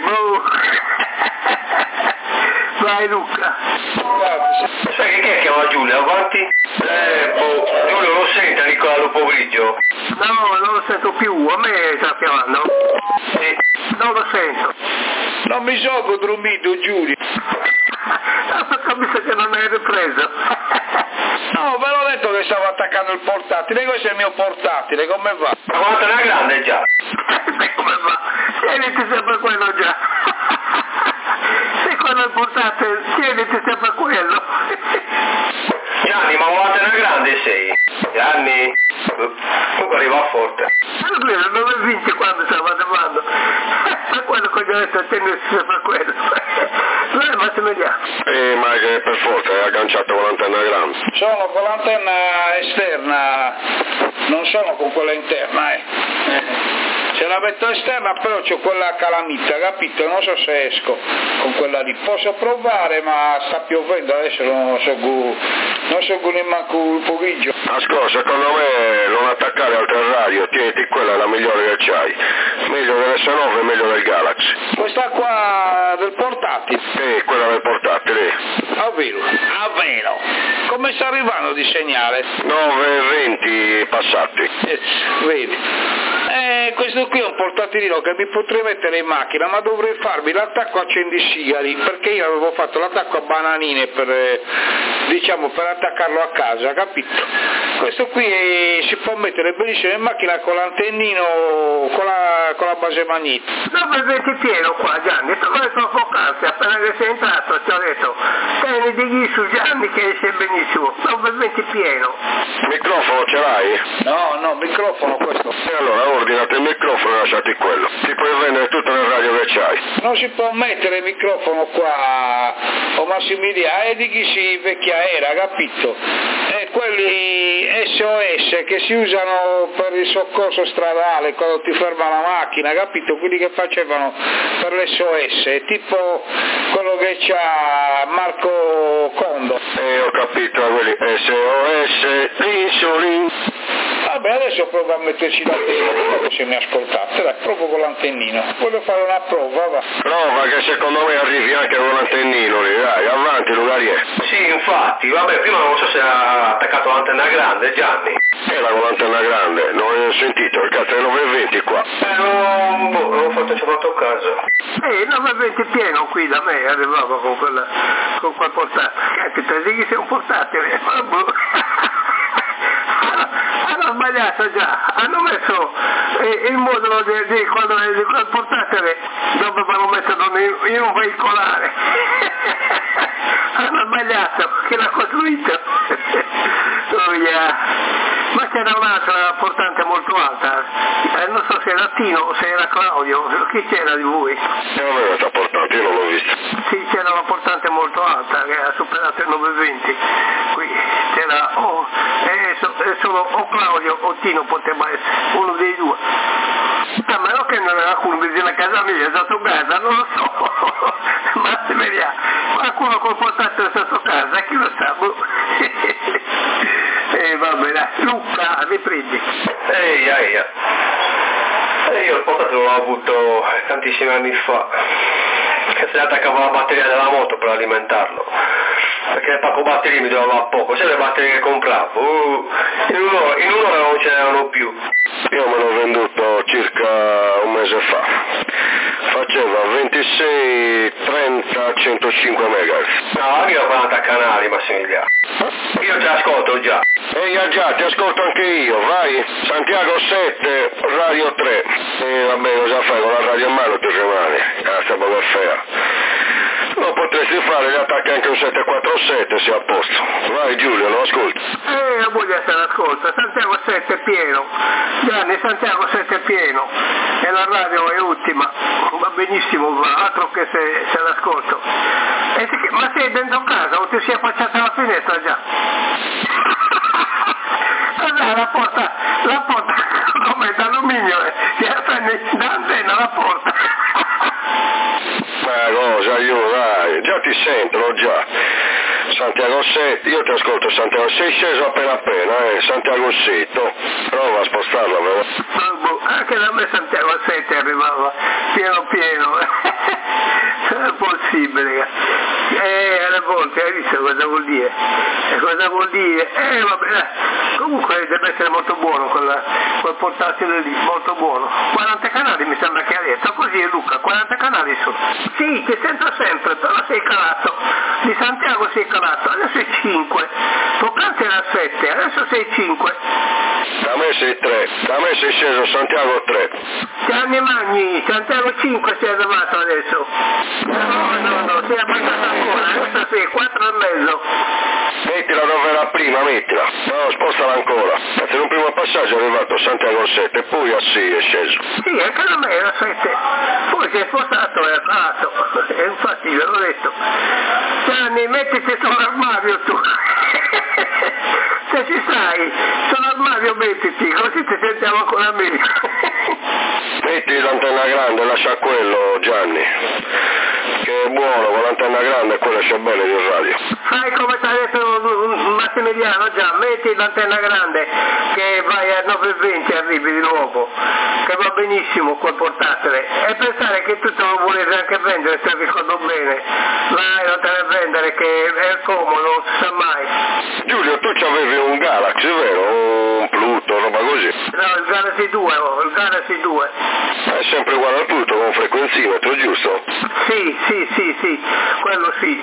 Vai Luca. Sai che chiama Giulio, avanti? Giulio lo sente Nicola lo pomeriggio? No, non lo sento più, a me sta chiamando. Non lo sento. Non mi sono dormito Giulio. Ho visto che non hai ripreso. No, ve l'ho detto che stavo attaccando il portatile, questo è il mio portatile, come va? Ma quanto è grande già? Come va? Tieniti sempre quello già. Se quello è il portatile, tieniti sempre quello. Gianni, ma quanto è grande sei? Gianni? Comunque arriva forte. Allora, non lo vince quando stava chiamando. Per quello che ho detto, tieniti sempre quello. Vai Massimiliano. Ma che per forza è agganciato con l'antenna grande. Sono con l'antenna esterna, non sono con quella interna, Se la metto esterna però c'ho quella calamita, capito? Non so se esco con quella lì. Posso provare ma sta piovendo adesso, non so neanche il pomeriggio. Ascolta, secondo me non attaccare altre radio, tieniti, quella è la migliore che c'hai. Meglio dell'S9 e meglio del Galaxy. Questa qua del portatile? Quella del portatile. A vero. Come sta arrivando di segnale? 9:20 passati. Vedi. questo qui è un portatilino che mi potrei mettere in macchina, ma dovrei farmi l'attacco accendisigari, perché io avevo fatto l'attacco a bananine per attaccarlo a casa, capito? Questo qui si può mettere benissimo in macchina con l'antennino, con la base magnetica. No, per venti pieno qua, Gianni, tu vai troppo calza, appena che sei entrato ti ho detto, tieni digli su Gianni che sei benissimo, no, per venti pieno. Microfono ce l'hai? No, microfono questo. E allora ordinate il microfono e lasciati quello. Ti puoi vendere tutte le radio che c'hai. Non si può mettere il microfono qua, o Massimiliano, è di chi si vecchia era, capito? E quelli SOS che si usano per il soccorso stradale quando ti ferma la macchina, capito? Quelli che facevano per l'SOS, tipo quello che c'ha Marco Condo. Ho capito, quelli SOS, insulin. Vabbè, adesso provo a metterci l'antennino, se mi ascoltate, dai, provo con l'antennino. Voglio fare una prova, va. Prova che secondo me arrivi anche con l'antennino lì, dai, avanti Lugariè. Sì, infatti, vabbè, prima non so se ha attaccato l'antenna grande, Gianni. Era con l'antenna grande, non ho sentito, il cazzo è 920 qua. Non ho fatto caso. 920 pieno qui da me, arrivava con quel portatile. Capita, di chi sei un portatile? Hanno sbagliato già, hanno messo il modulo di quel portatile dovevano metterlo in un veicolare. Hanno sbagliato, chi l'ha costruito? Oh, yeah. Ma c'era un'altra portante molto alta, non so se era Tino o se era Claudio, chi c'era di voi? Non è questa portante, io non l'ho vista. Sì, c'era una portante molto alta che ha superato il 920, qui c'era solo o Claudio o Tino poteva essere, uno dei due. A meno che non era qualcuno vicino a casa mia, sotto casa, non lo so, ma se vediamo, qualcuno col portatile sotto casa, chi lo sa, vabbè, dai. Luca, mi prendi. Io il portatile l'ho avuto tantissimi anni fa, che se ne attaccavo la batteria della moto per alimentarlo, perché il pacco batterie mi durava poco, sai le batterie che compravo, in un'ora non ce n'erano più. Io me l'ho venduto circa un mese fa, faceva 26, 30, 105 MHz. No, io ho 40 canali, Massimiliano. Io ti ascolto già. Già, ti ascolto anche io, vai. Santiago 7, Radio 3. Vabbè, cosa fai con la radio in mano ti rimani? Cazzo, proprio fea. Lo potresti fare, gli attacchi anche un 747, sia a posto. Vai Giulio, lo ascolti. La moglie se l'ascolta, Santiago 7 è pieno. Gianni, Santiago 7 è pieno. E la radio è ultima. Va benissimo, va, altro che se l'ascolto. Ma sei dentro casa o ti sei affacciato alla finestra già? La porta come d'alluminio, d'antenna la porta. Ma cosa, io dai, già ti sentono già. Santiago 7, io ti ascolto Santiago, sei sceso appena, Santiago 7, prova a spostarlo però. Anche da me Santiago 7 arrivava pieno, non è possibile. Alle volte hai visto cosa vuol dire? Vabbè, comunque deve essere molto buono quel portatile lì, molto buono. 40 canali mi sembra che ha detto, così è Luca, 40 canali sono. Sì, ti sento sempre, però sei calato. Di Santiago sei calato, adesso è 5. Poc'anzi era 7, adesso sei 5. Da me sei 3, da me sei sceso Santiago 3. Gianni Magni, Santiago 5 sei arrivato adesso. No, sei abbassato ancora, adesso sei 4,5. Mettila dove era prima, mettila. No, spostala ancora. In un primo passaggio è arrivato Santiago 7, poi a 6 è sceso. Sì, anche da me era 7. Poi si è spostato e ha calato. E infatti ve l'ho detto. Gianni, mettiti sull'armadio tu. Se ci stai, sull'armadio mettiti, così ti sentiamo ancora meglio. Metti l'antenna grande, lascia quello Gianni, che è buono, con l'antenna grande quello c'è bene di radio. Fai come ti ha detto Massimiliano già, metti l'antenna grande che vai a 9,20 arrivi di nuovo, che va benissimo quel portatile. E pensare che tu te lo volevi anche vendere, se ricordo bene. Vai, non te ne vendere che è comodo, non si sa mai. Giulio, tu c'avevi un Galaxy, vero? Un Pluto, roba così? No, il Galaxy 2, il Galaxy 2. È sempre uguale al Pluto con un frequenzimetro, giusto? Sì, quello sì.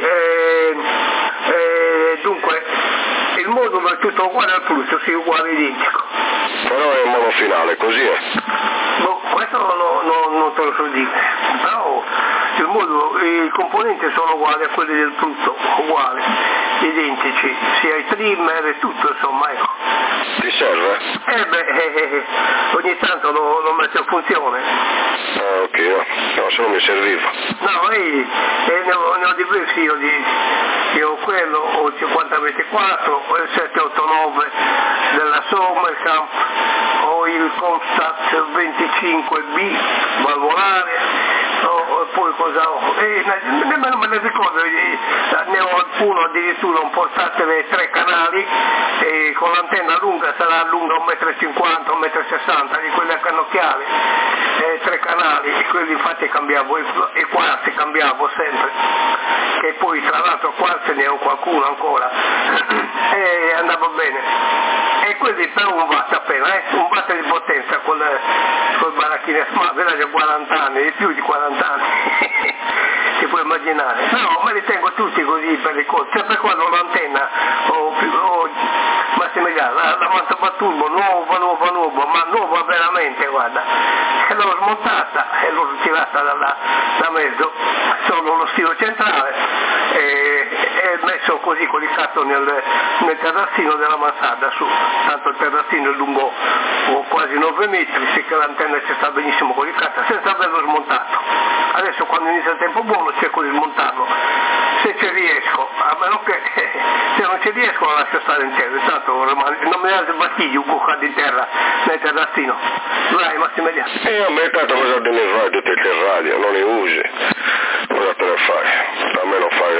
Dunque, il modulo è tutto uguale al Pluto, sì, uguale, identico. Però è monofinale, così è. Questo non te lo so dire, però il modulo, i componenti sono uguali a quelli del Pluto, uguali, identici, sia i trimmer e tutto, insomma, ecco. Ti serve? Ogni tanto l'ho messo in funzione. Ah, ok, no, se non mi serviva. No, ne ho diversi, io ho quello, ho il 5024, ho il 789 della Sommerkamp, ho il Constat 25B valvolare, poi cosa ho? Nemmeno me ne ricordo, ne ho uno addirittura un portatile 3 canali, e con l'antenna lunga, sarà lunga 1,50 m, 1,60 m, di quelle a cannocchiale, 3 canali, e quelli infatti cambiavo, i quarzi cambiavo sempre, che poi tra l'altro quarzi ne ho qualcuno ancora, e andava bene. E quelli per un watt appena, un watt di potenza col baracchino, ma vedete 40 anni, di più di 40 anni, si può immaginare. No, me li tengo tutti così per i conti, sempre quando l'antenna Massimiliano, la Mantabaturbo, nuova, ma nuova veramente, guarda, e l'ho smontata e l'ho ritirata da mezzo, solo lo stilo centrale, e messo così colicato nel terrazzino della mansarda su, tanto il terrazzino è lungo quasi 9 metri, sì che l'antenna ci sta benissimo colicata, senza averlo smontato. Adesso quando inizia il tempo buono cerco di smontarlo, se ci riesco, a meno che se non ci riesco lo lascio stare in terra, tanto non mi date fastidio un cuccato in terra nel terrazzino. Dai, Massimiliano. A me tanto cosa devi fare di te il radio, non li usi, cosa te ne fai? A me non fai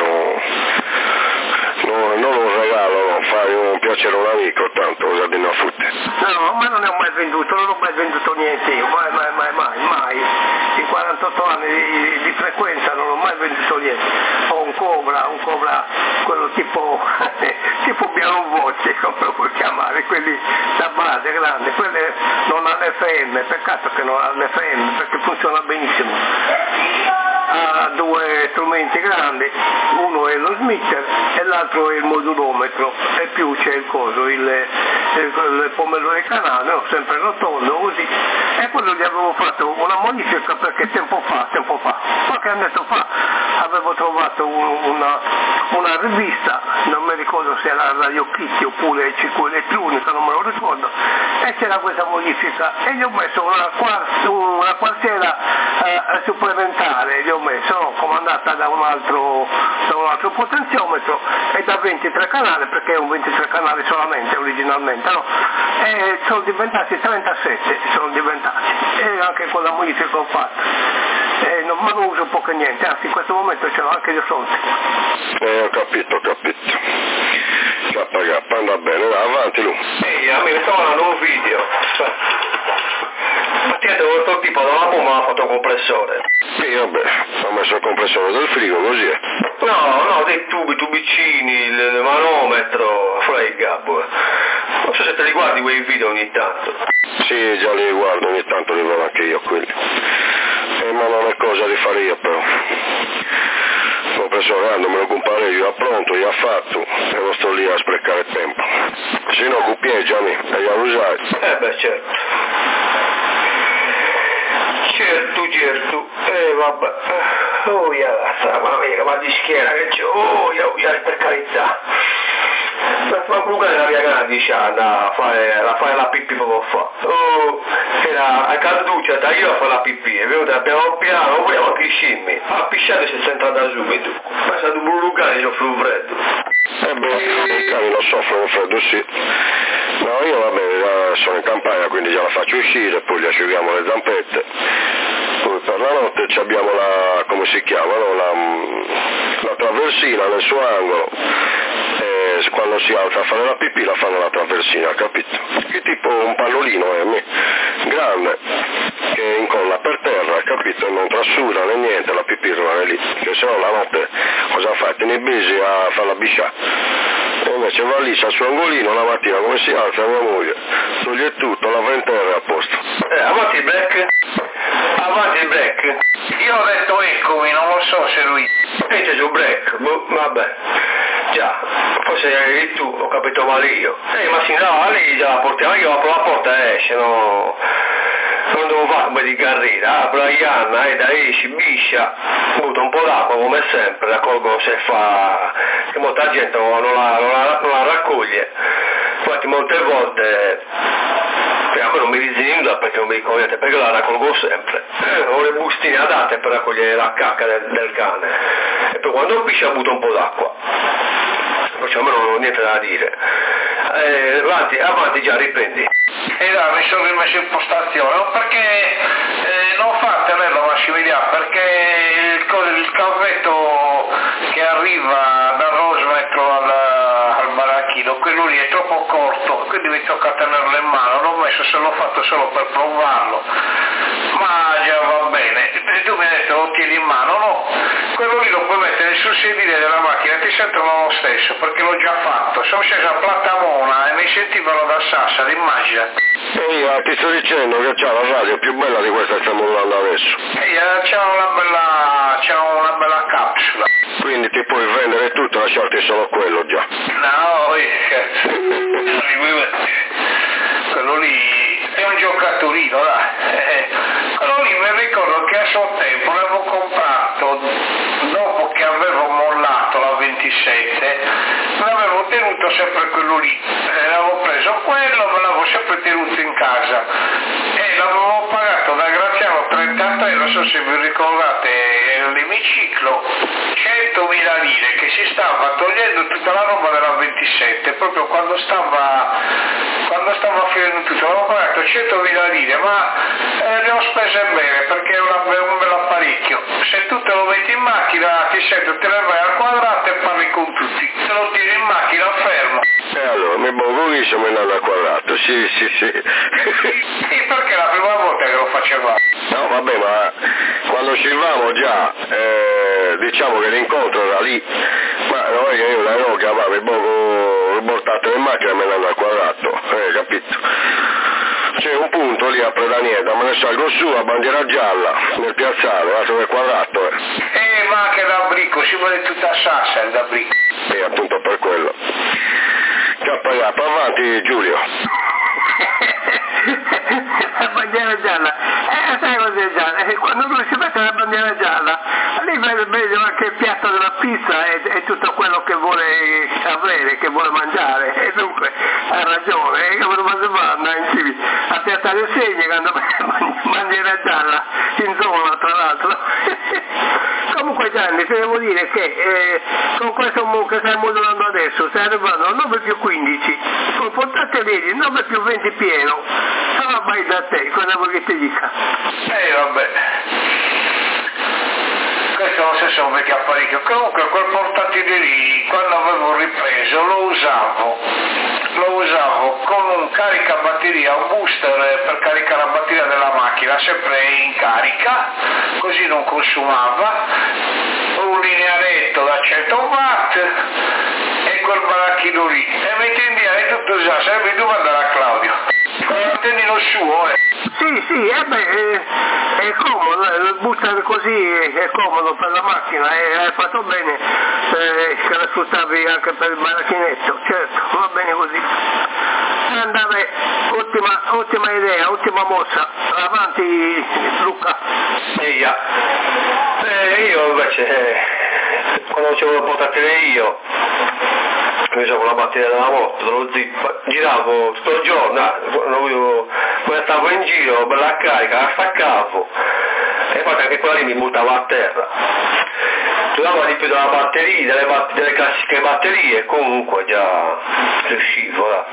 non un regalo, non fai un piacere a un amico, tanto cosa devi fare? No, ma non ne ho mai venduto, non ho mai venduto niente io, mai. In 48 anni di frequenza non ho mai venduto niente. Ho un Cobra, quello tipo piano voce, come lo puoi chiamare, quelli da base grande, quelle non ha l'FM, peccato che non ha l'FM perché funziona benissimo. Ha 2 strumenti grandi, uno è lo smitter e l'altro è il modulometro, e più c'è il coso, il pomello del canale, no? Sempre rotondo così, e quello gli avevo fatto una modifica perché tempo fa, qualche annetto fa, avevo trovato una rivista, non mi ricordo se era Radio Kitty oppure Ciclo Elettronica, non me lo ricordo, e c'era questa modifica, e gli ho messo una quartiera supplementare, gli ho messo, no, comandata da un altro potenziometro, e da 23 canali, perché è un 23 canali solamente originalmente, no? E sono diventati 37, e anche con la modifica che ho fatto, ma non uso poco e niente, anzi in questo momento ce l'ho anche di fronte. Ho capito. K, anda bene, va avanti lui. A me stavo guardando un video, praticamente questo tipo non ha bomba la fotocompressore. Sì, vabbè, ho messo il compressore del frigo, così è. No, dei tubicini, il manometro, fuori il gabbo. Non so se te li guardi quei video ogni tanto. Sì, già li guardo, ogni tanto li vedo anche io quelli. Ma non è cosa di fare io però. Il compressore me lo compareggio, già pronto, già fatto, e non sto lì a sprecare tempo. Se no cupieggiami, e già lo usai. Beh, certo. Certo, vabbè. Mamma mia, ma di schiena che c'ho, per carità. Ma comunque la mia gara dice a fare la pipì proprio fa. Era a calduccia, da io a fare la pipì, è venuta piano piano, non vogliamo anche scimmi. Ha pisciato e si è entrata subito. Poi è stato un burrucane e soffre un freddo. I cani lo soffrono un freddo, sì. No, io vabbè, sono in campagna, quindi già la faccio uscire, poi gli asciughiamo le zampette. Poi per la notte abbiamo la, come si chiama, no? La traversina nel suo angolo, e quando si alza a fare la pipì la fanno la traversina, capito? Che tipo un pallolino grande, che incolla per terra, capito? Non trassuda né niente, la pipì rimane lì, che se no la notte cosa fai? Te ne bisi a fare la biscià. E invece va lì, sta su angolino, la mattina come si alza mia moglie, toglie tutto, la fa in terra a posto. Avanti il break? Avanti il break? Io ho detto eccomi, non lo so se lui... C'è giù break, vabbè. Già, forse eri tu, ho capito male io. Ma si andava lì, già la portiamo io, apro la porta e esce, no... Non devo fare come di carriera, Brianna, da esci, biscia, butta un po' d'acqua come sempre, raccolgo se fa, che molta gente non la raccoglie, infatti molte volte, a me non mi dice nulla perché non mi dico niente, perché la raccolgo sempre, ho le bustine adatte per raccogliere la cacca del cane, e poi quando biscia butto un po' d'acqua, perciò a me non ho niente da dire. Avanti già, riprendi. E là mi sono rimesso in postazione, perché non fa tenerlo Massimiliano, perché il cavetto che arriva dal Rosmetro al baracchino, quello lì è troppo corto, quindi mi tocca tenerlo in mano, l'ho messo, se l'ho fatto solo per provarlo, ma già va bene. E tu mi hai detto lo tieni in mano, no, quello lì lo puoi mettere sul sedile della macchina, ti sentono lo stesso, perché l'ho già fatto, sono sceso a Platamona e mi sentivano da Sassari, immagina. E io ti sto dicendo che c'ha la radio più bella di questa che stiamo usando adesso. C'è una bella capsula. Quindi ti puoi vendere tutto e lasciarti solo quello già. No, scherzo. Quello lì è un giocatorino, dai. Quello lì mi ricordo che a suo tempo l'avevo comprato dopo che avevo mollato la 27, l'avevo tenuto sempre quello lì. L'avevo preso quello, me l'avevo sempre tenuto in casa e l'avevo pagato da Graziano 30 euro, so se vi ricordate, l'emiciclo, 100.000 lire, che si stava togliendo tutta la roba della 27, proprio quando stava finendo tutto, l'avevo pagato 100.000 lire, ma le ho spese bene perché è un bel apparecchio. Se tu te lo metti in macchina ti sento, te ne vai al quadrato e parli con tutti, te lo tiri in macchina fermo. E allora, mi bongo siamo andati al quadrato, sì. Sì, perché è la prima volta che lo facevamo. No, vabbè, ma quando ci eravamo già, diciamo che l'incontro era lì, ma non è che io l'avevo chiamato, mi bongo riportato in macchina e me ne andavo al quadrato, capito? C'è un punto lì a Predanieta, me ne salgo su a bandiera gialla, nel piazzale, guarda che quadrato è. Ma anche da Bricco, si vuole tutta a Sassari da Bricco. Appunto per quello. Cappagliato, avanti Giulio. La bandiera gialla, sai cos'è gialla? Quando uno si mette la bandiera gialla, lì vede anche il piatto della pizza e tutto quello che vuole avere, che vuole mangiare, e dunque ha ragione, che non si fa andare in civile a piazzare il segno quando bandiera gialla in zona, tra l'altro. Comunque Gianni, ti devo dire che con questo che stiamo modulando adesso stai arrivando al 9 più 15, con portate vedi 9 più 20 pieno, sarà mai da te, cosa vuoi che ti dica? Vabbè, questo è lo stesso vecchio apparecchio, comunque quel portatile lì quando avevo ripreso lo usavo con un caricabatteria, un booster per caricare la batteria della macchina sempre in carica, così non consumava, un linearetto da 100 watt e quel baracchino lì, e mi tendiai tutto già, serve tu andare a Claudio, tendi lo suo. Sì, è comodo, il booster così è comodo per la macchina, hai fatto bene che la sfruttavi anche per il baracchinetto, certo, va bene così. Andare, ottima idea, ottima mossa, avanti Luca. Io invece, quando ce l'avevo portatile io con la batteria della moto, dello zip, giravo tutto il giorno, quando stavo in giro, bella carica, la staccavo, e poi anche quella lì mi buttava a terra. Durava di più della batteria, delle classiche batterie, comunque già riuscivo là.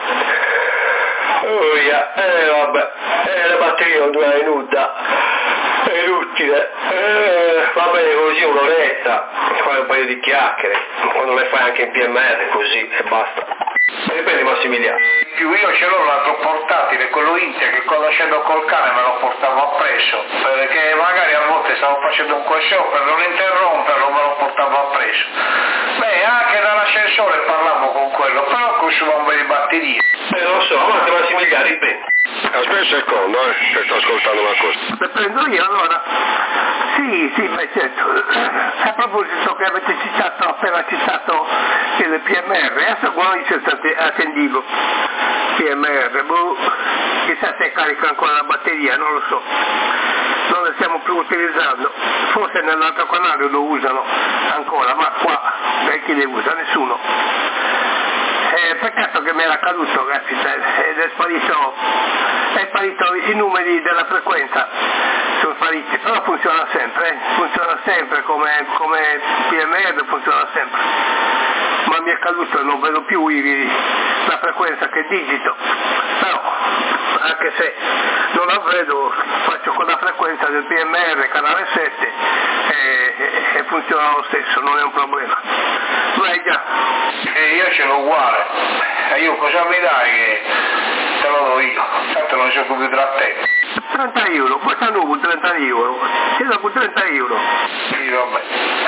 Vabbè, le batterie non durano inuda, è inutile, va bene così un'oretta, fai un paio di chiacchiere, quando le fai anche in PMR così e basta. Riprendi Massimiliano. più io ce l'ho l'altro portatile, quello Inter, che quando scendo col cane me lo portavo appresso, perché magari a volte stavo facendo un queso per non interromperlo, me lo portavo appresso. Beh, anche dall'ascensore parlavo con quello, però consuma un bel di batteria. Lo so, ma che Massimiliano ripeti. Aspetta un secondo, che sto ascoltando una cosa. Le prendo io allora? Sì, beh certo. A proposito che avete appena citato il PMR, adesso noi ci state attendendo. PMR, chissà se carica ancora la batteria, non lo so. Non le stiamo più utilizzando. Forse nell'altro canale lo usano ancora, ma qua chi le usa? Nessuno. Peccato che mi era caduto, ragazzi, ed è sparito i numeri della frequenza, sono spariti, però funziona sempre come PMR, funziona sempre, ma mi è caduto, non vedo più la frequenza che digito, però anche se non la vedo, faccio con la frequenza del PMR canale 7 e funziona lo stesso, non è un problema. Vai già. Io ce l'ho uguale, e io cosa mi dai che te lo do io, tanto non c'è più tra te. 30 euro, questa nuovo 30 euro, ti do 30 euro. Sì, vabbè.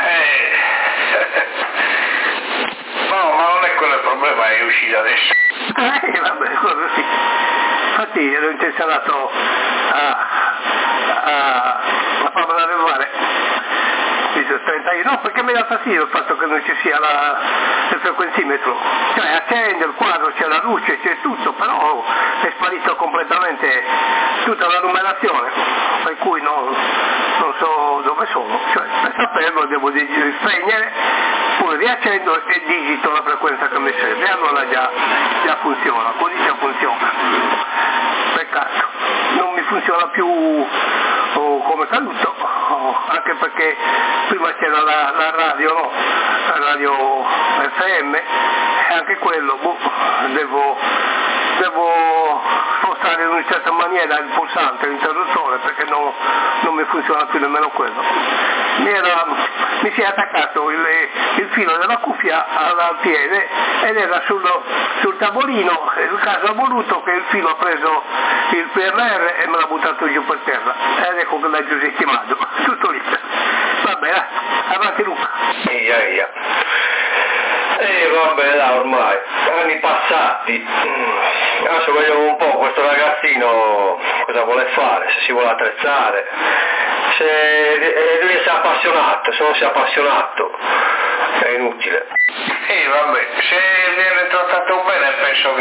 No, ma non è quello il problema, è uscita adesso. Vabbè, cosa sì. Infatti ero intenzionato a farmela levare. 30 euro. No, perché mi dà fastidio il fatto che non ci sia il frequenzimetro, cioè accende il quadro, c'è la luce, c'è tutto, però è sparito completamente tutta la numerazione, per cui non so dove sono, cioè per saperlo devo spegnere, poi riaccendo e digito la frequenza che mi serve, allora già funziona, così già funziona. Peccato, non mi funziona più come caduto, anche perché prima c'era la radio, no? La radio FM, e anche quello devo spostare in una certa maniera il pulsante, l'interruttore, perché non mi funziona più nemmeno quello. Mi si è attaccato il filo della cuffia al piede ed era sul tavolino, il caso ha voluto che il filo ha preso il PMR e me l'ha buttato giù per terra, ed ecco che l'ha giù settimato, tutto lì. Vabbè, avanti Luca. Ia. Vabbè, là ormai, anni passati. Adesso vediamo un po' questo ragazzino cosa vuole fare, se si vuole attrezzare, se lui si è appassionato, se non si è appassionato è inutile. Vabbè, se viene trattato bene penso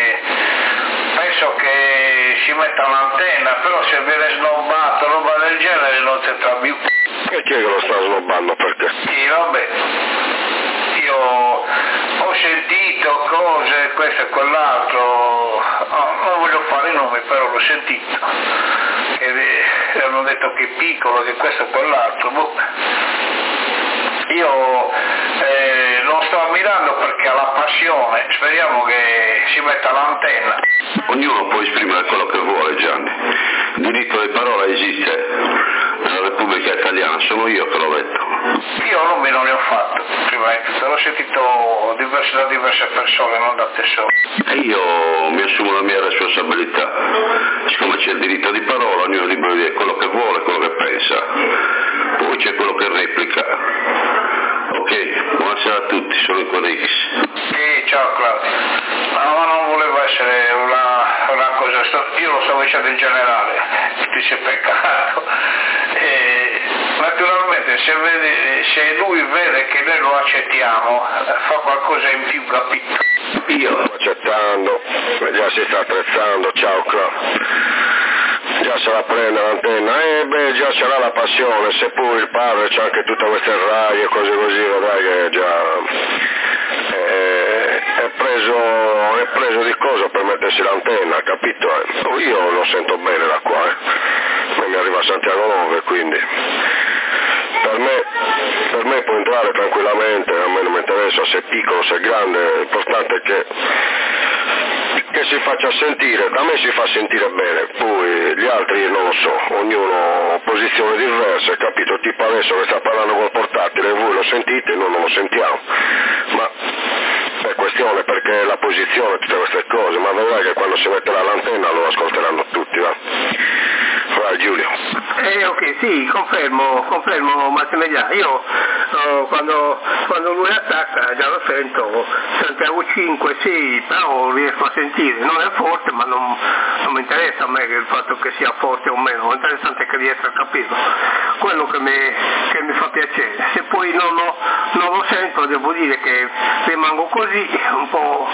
che si metta un'antenna, però se viene snobbato, roba del genere non si entra più. E chi è che lo sta snobbando, perché? Sì, vabbè, io ho sentito cose, questo e quell'altro, non voglio fare i nomi, però l'ho sentito, che hanno detto che è piccolo, che questo e quell'altro, Io lo sto ammirando perché ha la passione, speriamo che si metta l'antenna. Ognuno può esprimere quello che vuole, Gianni. Il diritto di parola esiste nella Repubblica Italiana, sono io che l'ho detto. Io nomi non ne ho fatto, prima di tutto, l'ho sentito da diverse persone, non da te solo. E io mi assumo la mia responsabilità. Siccome c'è il diritto di parola, ognuno è libero di dire quello che vuole, quello che pensa. Poi c'è quello che replica. Ok, buonasera a tutti, sono il Quadrix. Sì, ciao Claudio. Ma non volevo essere una cosa, io lo stavo dicendo in generale, ti sei peccato. Naturalmente se lui vede che noi lo accettiamo, fa qualcosa in più, capito? Io sto accettando, già si sta attrezzando, ciao Claudio. Già se la prende l'antenna, già ce la passione, se poi il padre c'ha anche tutte queste rai e cose così, vedrai che già è preso di cosa per mettersi l'antenna, capito? Io lo sento bene da qua, mi arriva a Santiago 9, quindi per me può entrare tranquillamente, a me non mi interessa se è piccolo, se è grande, l'importante è che si faccia sentire, da me si fa sentire bene, poi gli altri non lo so, ognuno ha posizioni diverse, capito? Tipo adesso che sta parlando col portatile, voi lo sentite, noi non lo sentiamo, ma è questione perché la posizione, tutte queste cose, ma vedrai che quando si metterà l'antenna lo ascolteranno tutti, va? Vai Giulio. Ok, sì, confermo Massimiliano. Io quando lui attacca già lo sento, Santiago 5, sì, però riesco a sentire, non è forte, ma non mi interessa a me il fatto che sia forte o meno, l'interessante è che riesca a capirlo, quello che mi fa piacere. Se poi non lo sento, devo dire che rimango così, un po'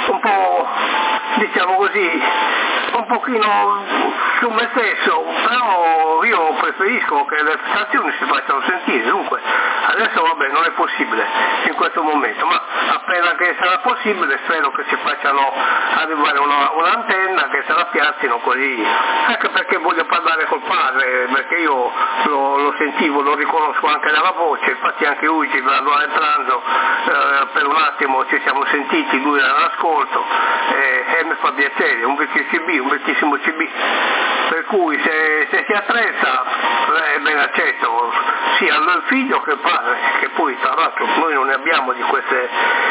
diciamo così, un pochino su me stesso, però io preferisco che le stazioni si facciano sentire, dunque adesso vabbè non è possibile in questo momento, ma appena che sarà possibile spero che si facciano arrivare un'antenna, che se la piazzino così, anche perché voglio parlare col padre, perché io lo sentivo, lo riconosco anche dalla voce, infatti anche oggi all'ora del pranzo per un attimo ci siamo sentiti, lui era all'ascolto e mi fa piacere, un vecchissimo CB, per cui se si attrezza ben accetto sia il figlio che il padre, che poi tra l'altro noi non ne abbiamo di queste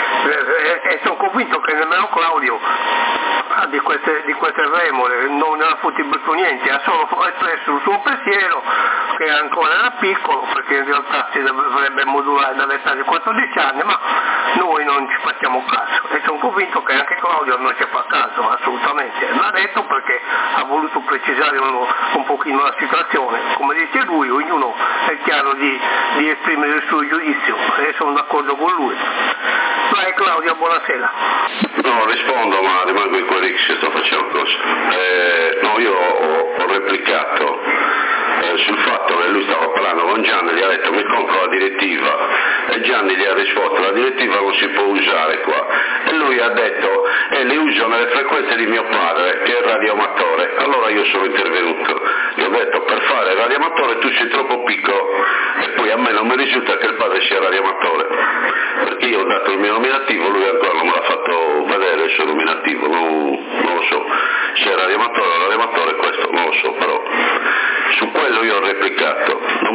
e sono convinto che nemmeno Claudio ha di queste remore, non ha fatto niente, ha solo espresso il suo pensiero che ancora era piccolo, perché in realtà si dovrebbe modulare dall'età di 14 anni, ma noi non ci facciamo caso e sono convinto che anche Claudio non ci fa caso assolutamente, l'ha detto perché ha voluto precisare un pochino la situazione, come dice lui, ognuno è chiaro di esprimere il suo giudizio e sono d'accordo con lui. Vai Claudio, buonasera. No, rispondo, ma rimango in quel che sto facendo cose. No, io ho replicato sul fatto che lui stava parlando con Gianni, gli ha detto mi compro la direttiva e Gianni gli ha risposto la direttiva non si può usare qua e lui ha detto le uso nelle frequenze di mio padre che è radioamatore. Allora io sono intervenuto, gli ho detto per fare radioamatore tu sei troppo piccolo e poi a me non mi risulta che il padre sia radioamatore, perché io ho dato il mio nominativo, lui ancora non me l'ha fatto vedere il suo nominativo, non lo so se è radioamatore o radioamatore, questo non lo so, però su quello io ho replicato.